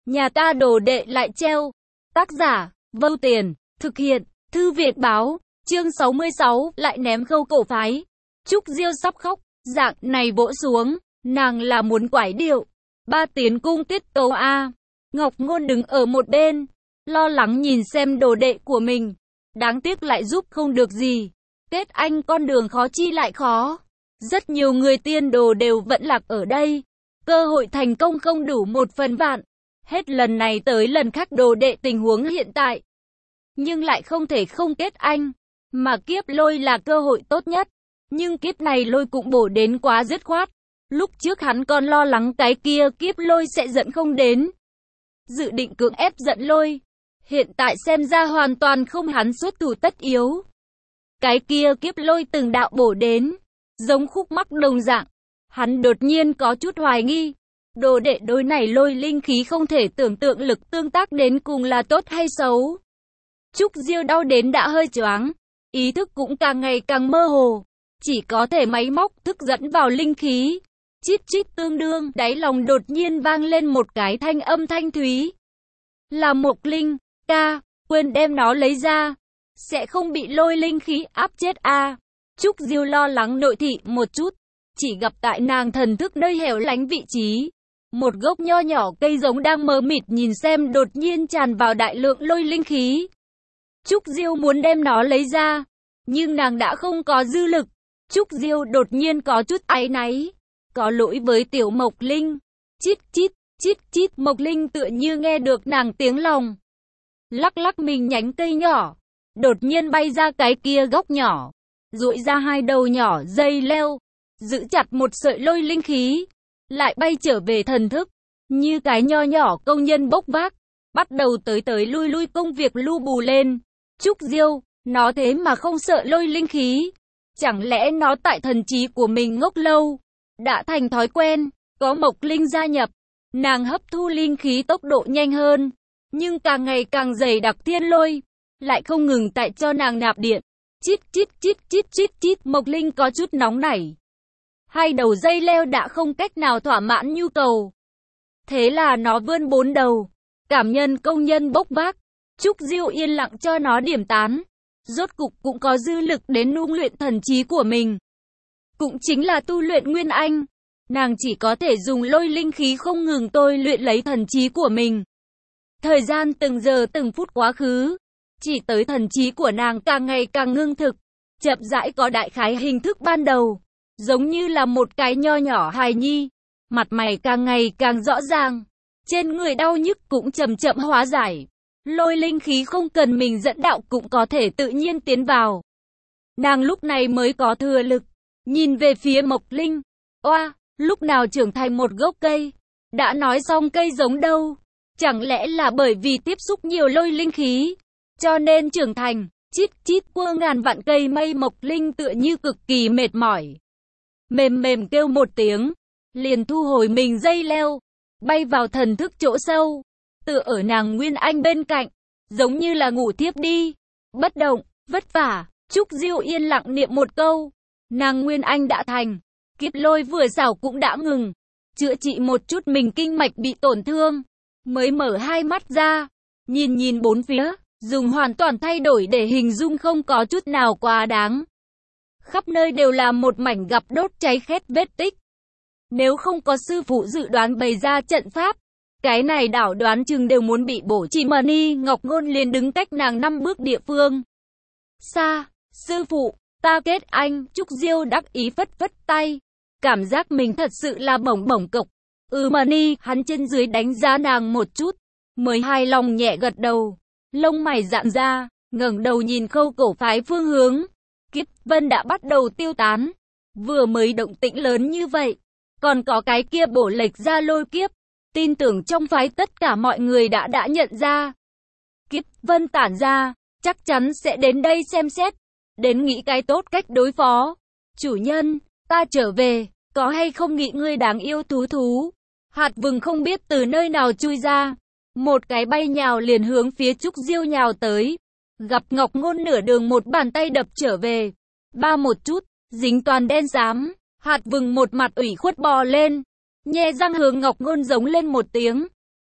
Nhà ta đồ đệ lại treo. Tác giả, Vâu Tiền, thực hiện, Thư Viện Báo, chương 66, lại ném khâu cổ phái. Trúc Diêu sắp khóc, dạng này vỗ xuống, nàng là muốn quải điệu. Ba tiến cung tiết tấu a. Ngọc Ngôn đứng ở một bên, lo lắng nhìn xem đồ đệ của mình. Đáng tiếc lại giúp không được gì. Kết anh con đường khó chi lại khó. Rất nhiều người tiên đồ đều vẫn lạc ở đây. Cơ hội thành công không đủ 1/1000. Hết lần này tới lần khác đồ đệ tình huống hiện tại. Nhưng lại không thể không kết anh. Mà kiếp lôi là cơ hội tốt nhất. Nhưng kiếp này lôi cũng bổ đến quá dứt khoát. Lúc trước hắn còn lo lắng cái kia kiếp lôi sẽ dẫn không đến. Dự định cưỡng ép giận lôi. Hiện tại xem ra hoàn toàn không hắn xuất thủ tất yếu. Cái kia kiếp lôi từng đạo bổ đến. Giống khúc mắc đồng dạng. Hắn đột nhiên có chút hoài nghi. Đồ đệ đối này lôi linh khí không thể tưởng tượng lực tương tác đến cùng là tốt hay xấu. Trúc Diêu đau đến đã hơi choáng. Ý thức cũng càng ngày càng mơ hồ. Chỉ có thể máy móc thức dẫn vào linh khí. Chít chít tương đương, đáy lòng đột nhiên vang lên một cái thanh âm thanh thúy. Là Mộc Linh, ca, quên đem nó lấy ra. Sẽ không bị lôi linh khí áp chết a. Trúc Diêu lo lắng nội thị một chút. Chỉ gặp tại nàng thần thức nơi hẻo lánh vị trí. Một gốc nho nhỏ cây giống đang mờ mịt nhìn xem đột nhiên tràn vào đại lượng lôi linh khí. Trúc Diêu muốn đem nó lấy ra. Nhưng nàng đã không có dư lực. Trúc Diêu đột nhiên có chút áy náy. Có lỗi với tiểu Mộc Linh. Chít chít, chít chít. Mộc Linh tựa như nghe được nàng tiếng lòng. Lắc lắc mình nhánh cây nhỏ. Đột nhiên bay ra cái kia góc nhỏ. Duỗi ra hai đầu nhỏ dây leo. Giữ chặt một sợi lôi linh khí. Lại bay trở về thần thức. Như cái nho nhỏ công nhân bốc vác. Bắt đầu tới lui công việc lu bù lên. Trúc Diêu, nó thế mà không sợ lôi linh khí. Chẳng lẽ nó tại thần trí của mình ngốc lâu. Đã thành thói quen. Có Mộc Linh gia nhập. Nàng hấp thu linh khí tốc độ nhanh hơn. Nhưng càng ngày càng dày đặc thiên lôi. Lại không ngừng tại cho nàng nạp điện. Chít chít chít chít chít chít. Mộc Linh có chút nóng nảy. Hai đầu dây leo đã không cách nào thỏa mãn nhu cầu. Thế là nó vươn 4 đầu. Cảm nhân công nhân bốc vác. Trúc Diêu yên lặng cho nó điểm tán. Rốt cục cũng có dư lực đến nung luyện thần trí của mình. Cũng chính là tu luyện Nguyên Anh. Nàng chỉ có thể dùng lôi linh khí không ngừng tôi luyện lấy thần trí của mình. Thời gian từng giờ từng phút quá khứ. Chỉ tới thần trí của nàng càng ngày càng ngưng thực. Chậm rãi có đại khái hình thức ban đầu. Giống như là một cái nho nhỏ hài nhi. Mặt mày càng ngày càng rõ ràng. Trên người đau nhức cũng chậm chậm hóa giải. Lôi linh khí không cần mình dẫn đạo cũng có thể tự nhiên tiến vào. Nàng lúc này mới có thừa lực. Nhìn về phía Mộc Linh. Oa, lúc nào trưởng thành một gốc cây? Đã nói xong cây giống đâu? Chẳng lẽ là bởi vì tiếp xúc nhiều lôi linh khí, cho nên trưởng thành? Chít chít quơ ngàn vạn cây mây. Mộc Linh tựa như cực kỳ mệt mỏi. Mềm mềm kêu một tiếng. Liền thu hồi mình dây leo. Bay vào thần thức chỗ sâu. Tựa ở nàng Nguyên Anh bên cạnh. Giống như là ngủ thiếp đi. Bất động, vất vả. Trúc Diêu yên lặng niệm một câu. Nàng Nguyên Anh đã thành. Kiếp lôi vừa xảo cũng đã ngừng. Chữa trị một chút mình kinh mạch bị tổn thương. Mới mở hai mắt ra. Nhìn bốn phía. Dùng hoàn toàn thay đổi để hình dung không có chút nào quá đáng. Khắp nơi đều là một mảnh gặp đốt cháy khét vết tích. Nếu không có sư phụ dự đoán bày ra trận pháp, cái này đảo đoán chừng đều muốn bị bổ chỉ mà ni. Ngọc Ngôn liền đứng cách nàng 5 bước địa phương. Xa, sư phụ, ta kết anh. Trúc Diêu đắc ý phất phất tay. Cảm giác mình thật sự là bổng bổng cộc. Mà ni, hắn trên dưới đánh giá nàng một chút. Mới hài lòng nhẹ gật đầu. Lông mày dạn ra, ngẩng đầu nhìn khâu cổ phái phương hướng. Kiếp vân đã bắt đầu tiêu tán. Vừa mới động tĩnh lớn như vậy. Còn có cái kia bổ lệch ra lôi kiếp. Tin tưởng trong phái tất cả mọi người đã nhận ra. Kiếp vân tản ra, chắc chắn sẽ đến đây xem xét. Đến nghĩ cái tốt cách đối phó. Chủ nhân, ta trở về, có hay không nghĩ ngươi đáng yêu thú. Hạt vừng không biết từ nơi nào chui ra. Một cái bay nhào liền hướng phía Trúc Diêu nhào tới. Gặp Ngọc Ngôn nửa đường một bàn tay đập trở về. Ba một chút, dính toàn đen xám. Hạt vừng một mặt ủy khuất bò lên. Nhe răng hướng Ngọc Ngôn giống lên một tiếng.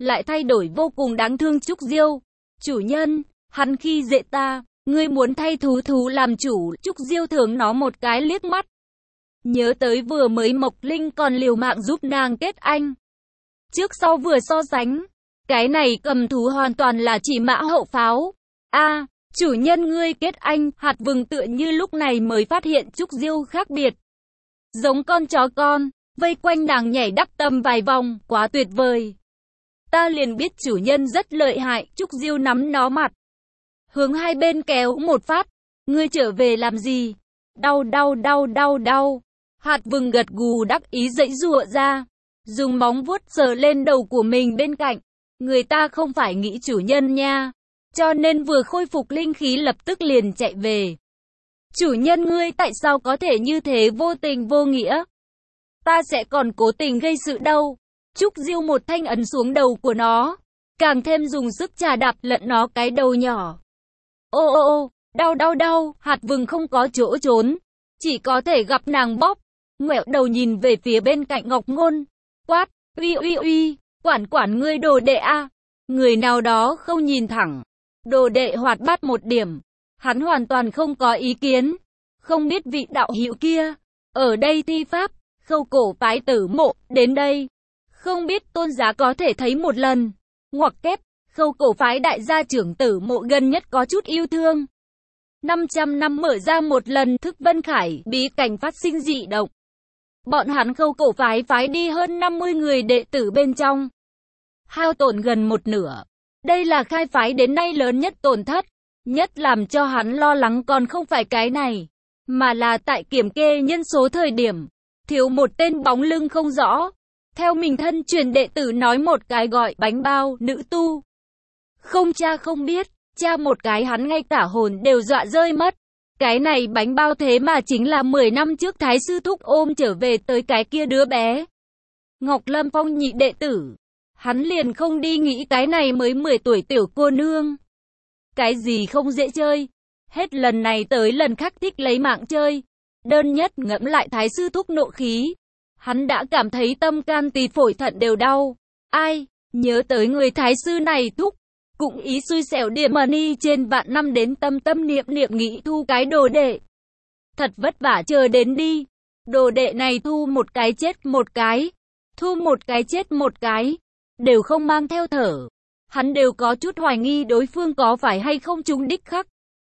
lại thay đổi vô cùng đáng thương. Trúc Diêu, chủ nhân, hắn khi dễ ta, ngươi muốn thay thú thú làm chủ. Trúc Diêu thưởng nó một cái liếc mắt. Nhớ tới vừa mới Mộc Linh còn liều mạng giúp nàng kết anh. Trước sau vừa so sánh, cái này cầm thú hoàn toàn là chỉ mã hậu pháo. A, chủ nhân ngươi kết anh. Hạt Vừng tựa như lúc này mới phát hiện Trúc Diêu khác biệt. Giống con chó con, vây quanh nàng nhảy đắp tâm vài vòng, quá tuyệt vời. Ta liền biết chủ nhân rất lợi hại. Trúc Diêu nắm nó mặt, hướng hai bên kéo một phát. Ngươi trở về làm gì? Đau đau đau đau đau. Hạt Vừng gật gù đắc ý giãy giụa ra, dùng móng vuốt sờ lên đầu của mình bên cạnh. Người ta không phải nghĩ chủ nhân nha, cho nên vừa khôi phục linh khí lập tức liền chạy về. Chủ nhân ngươi tại sao có thể như thế vô tình vô nghĩa? Ta sẽ còn cố tình gây sự đâu. Trúc Diêu một thanh ấn xuống đầu của nó, càng thêm dùng sức chà đạp lận nó cái đầu nhỏ. Ô ô ô, đau đau đau. Hạt Vừng không có chỗ trốn, chỉ có thể gặp nàng bóp. Ngoẹo đầu nhìn về phía bên cạnh Ngọc Ngôn, quát, uy uy uy, quản ngươi đồ đệ a. Người nào đó không nhìn thẳng. Đồ đệ hoạt bát một điểm, hắn hoàn toàn không có ý kiến. Không biết vị đạo hữu kia ở đây thi pháp, Khâu Cổ phái Tử Mộ đến đây, không biết tôn giá có thể thấy một lần. Ngoặc kép, Khâu Cổ phái đại gia trưởng Tử Mộ gần nhất có chút yêu thương. 500 năm mở ra một lần Thức Vân Khải bí cảnh phát sinh dị động. Bọn hắn Khâu Cổ phái phái đi hơn 50 người đệ tử bên trong, hao tổn gần một nửa. Đây là khai phái đến nay lớn nhất tổn thất. Nhất làm cho hắn lo lắng còn không phải cái này, mà là tại kiểm kê nhân số thời điểm, thiếu một tên bóng lưng không rõ. Theo mình thân truyền đệ tử nói một cái gọi bánh bao, nữ tu. Không cha không biết, cha một cái hắn ngay cả hồn đều dọa rơi mất. Cái này bánh bao thế mà chính là 10 năm trước Thái sư thúc ôm trở về tới cái kia đứa bé. Ngọc Lâm Phong nhị đệ tử. Hắn liền không đi nghĩ cái này mới 10 tuổi tiểu cô nương. Cái gì không dễ chơi. Hết lần này tới lần khác thích lấy mạng chơi. Đơn nhất ngẫm lại Thái sư thúc nộ khí. Hắn đã cảm thấy tâm can tỳ phổi thận đều đau. Ai, nhớ tới người Thái sư này thúc. Cũng ý xui xẻo điểm money trên vạn năm đến tâm tâm niệm niệm nghĩ thu cái đồ đệ. Thật vất vả chờ đến đi. Đồ đệ này thu một cái chết một cái. Thu một cái chết một cái. Đều không mang theo thở. Hắn đều có chút hoài nghi đối phương có phải hay không trúng đích khắc.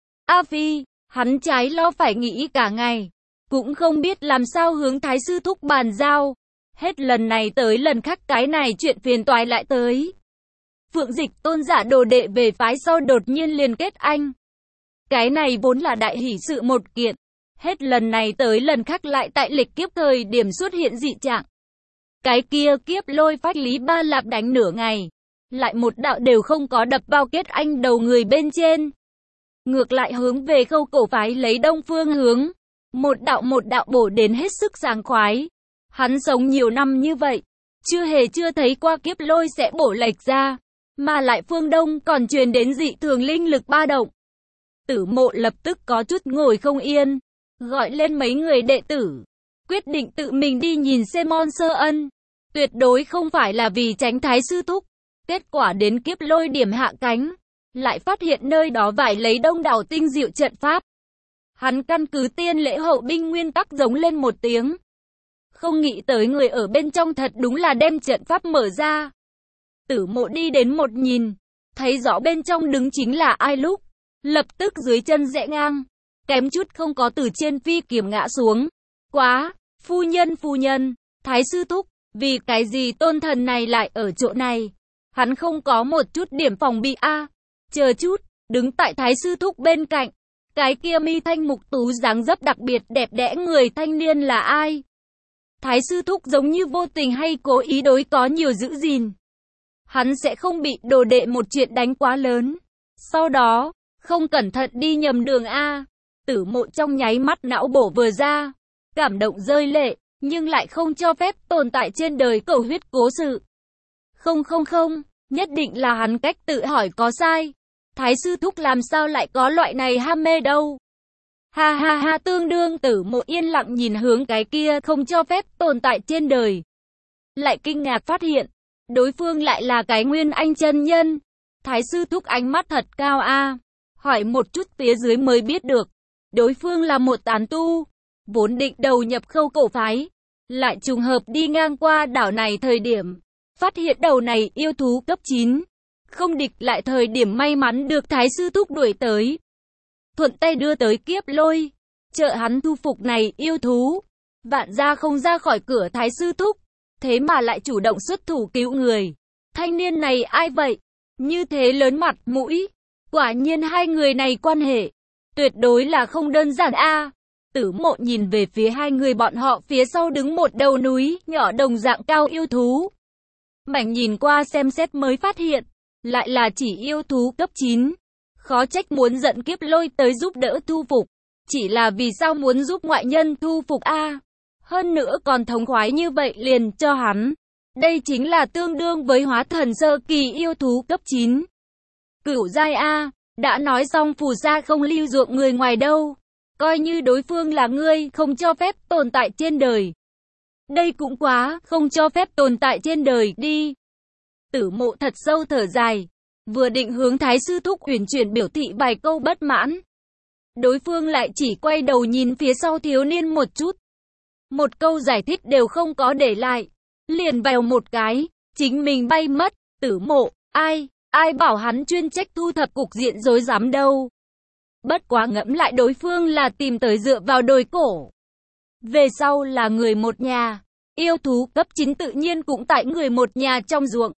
A Phi, hắn trái lo phải nghĩ cả ngày. Cũng không biết làm sao hướng Thái sư thúc bàn giao. Hết lần này tới lần khác cái này chuyện phiền toái lại tới. Phượng Dịch tôn giả đồ đệ về phái sau đột nhiên liên kết anh. Cái này vốn là đại hỷ sự một kiện. Hết lần này tới lần khác lại tại lịch kiếp thời điểm xuất hiện dị trạng. Cái kia kiếp lôi phách Lý Ba Lạp đánh nửa ngày. Lại một đạo đều không có đập vào kết anh đầu người bên trên. Ngược lại hướng về Khâu Cổ phái lấy đông phương hướng. Một đạo bổ đến hết sức sảng khoái. Hắn sống nhiều năm như vậy. Chưa thấy qua kiếp lôi sẽ bổ lệch ra. Mà lại phương đông còn truyền đến dị thường linh lực ba động. Tử Mộ lập tức có chút ngồi không yên. Gọi lên mấy người đệ tử. Quyết định tự mình đi nhìn xem Môn Sơ Ân. Tuyệt đối không phải là vì tránh Thái sư thúc. Kết quả đến kiếp lôi điểm hạ cánh. Lại phát hiện nơi đó vải lấy đông đảo tinh diệu trận pháp. Hắn căn cứ tiên lễ hậu binh nguyên tắc giống lên một tiếng. Không nghĩ tới người ở bên trong thật đúng là đem trận pháp mở ra. Tử Mộ đi đến một nhìn. Thấy rõ bên trong đứng chính là ai lúc. Lập tức dưới chân rẽ ngang. Kém chút không có từ trên phi kiếm ngã xuống. Quá, phu nhân, Thái sư thúc. Vì cái gì tôn thần này lại ở chỗ này? Hắn không có một chút điểm phòng bị a. Chờ chút, đứng tại Thái sư thúc bên cạnh. Cái kia mi thanh mục tú dáng dấp đặc biệt đẹp đẽ người thanh niên là ai? Thái sư thúc giống như vô tình hay cố ý đối có nhiều giữ gìn. Hắn sẽ không bị đồ đệ một chuyện đánh quá lớn. Sau đó, không cẩn thận đi nhầm đường a. Tử Mộ trong nháy mắt não bổ vừa ra. Cảm động rơi lệ. Nhưng lại không cho phép tồn tại trên đời cầu huyết cố sự. Không, nhất định là hắn cách tự hỏi có sai. Thái sư thúc làm sao lại có loại này ham mê đâu. Ha ha ha, tương đương. Tử Mộ yên lặng nhìn hướng cái kia không cho phép tồn tại trên đời. Lại kinh ngạc phát hiện, đối phương lại là cái Nguyên Anh chân nhân. Thái sư thúc ánh mắt thật cao a. Hỏi một chút phía dưới mới biết được, đối phương là một tán tu, vốn định đầu nhập Khâu Cổ phái, lại trùng hợp đi ngang qua đảo này thời điểm, phát hiện đầu này yêu thú cấp 9, không địch lại thời điểm may mắn được Thái sư thúc đuổi tới. Thuận tay đưa tới Kiếp Lôi, trợ hắn thu phục này yêu thú. Vạn gia không ra khỏi cửa Thái sư thúc, thế mà lại chủ động xuất thủ cứu người. Thanh niên này ai vậy? Như thế lớn mặt mũi. Quả nhiên hai người này quan hệ tuyệt đối là không đơn giản a. Tử Mộ nhìn về phía hai người bọn họ, phía sau đứng một đầu núi nhỏ đồng dạng cao yêu thú. Mảnh nhìn qua xem xét mới phát hiện, lại là chỉ yêu thú cấp 9. Khó trách muốn giận Kiếp Lôi tới giúp đỡ thu phục. Chỉ là vì sao muốn giúp ngoại nhân thu phục a? Hơn nữa còn thống khoái như vậy liền cho hắn. Đây chính là tương đương với hóa thần sơ kỳ yêu thú cấp 9. Cửu giai a, đã nói xong phù sa không lưu ruộng người ngoài đâu. Coi như đối phương là ngươi, không cho phép tồn tại trên đời. Đây cũng quá, không cho phép tồn tại trên đời đi. Tử Mộ thật sâu thở dài, vừa định hướng Thái sư thúc uyển chuyển biểu thị vài câu bất mãn. Đối phương lại chỉ quay đầu nhìn phía sau thiếu niên một chút. Một câu giải thích đều không có để lại. Liền vèo một cái, chính mình bay mất. Tử Mộ, ai bảo hắn chuyên trách thu thập cục diện rối rắm đâu. Bất quá ngẫm lại đối phương là tìm tới dựa vào đồi cổ. Về sau là người một nhà. Yêu thú cấp 9 tự nhiên cũng tại người một nhà trong ruộng.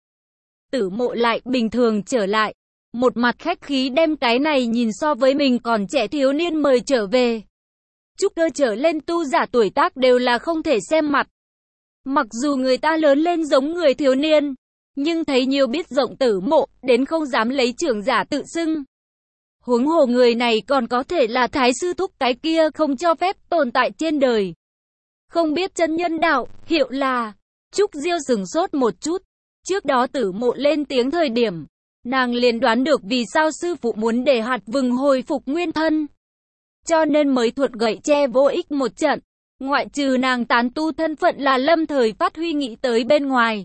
Tử Mộ lại bình thường trở lại. Một mặt khách khí đem cái này nhìn so với mình còn trẻ thiếu niên mời trở về. Trúc cơ trở lên tu giả tuổi tác đều là không thể xem mặt. Mặc dù người ta lớn lên giống người thiếu niên, nhưng thấy nhiều biết rộng Tử Mộ, đến không dám lấy trưởng giả tự xưng. Huống hồ người này còn có thể là Thái sư thúc cái kia không cho phép tồn tại trên đời. Không biết chân nhân đạo, hiệu là. Trúc Diêu sửng sốt một chút. Trước đó Tử Mộ lên tiếng thời điểm, nàng liền đoán được vì sao sư phụ muốn để hạt vừng hồi phục nguyên thân. Cho nên mới thuật gậy tre vô ích một trận. Ngoại trừ nàng tán tu thân phận là lâm thời phát huy nghĩ tới bên ngoài.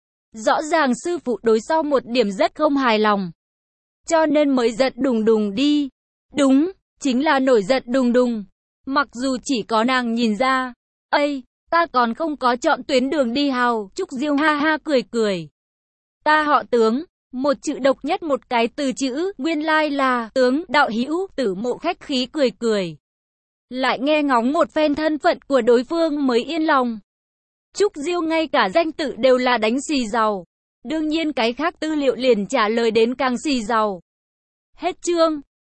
Rõ ràng sư phụ đối sau một điểm rất không hài lòng. Cho nên mới giận đùng đùng đi. Đúng, chính là nổi giận đùng đùng. Mặc dù chỉ có nàng nhìn ra. Ây, ta còn không có chọn tuyến đường đi hào. Trúc Diêu ha ha cười cười. Ta họ Tướng. Một chữ độc nhất một cái từ chữ, nguyên lai là Tướng đạo hữu. Tử Mộ khách khí cười cười. Lại nghe ngóng một phen thân phận của đối phương mới yên lòng. Trúc Diêu ngay cả danh tự đều là đánh xì giàu. Đương nhiên cái khác tư liệu liền trả lời đến càng xì giàu. Hết chương.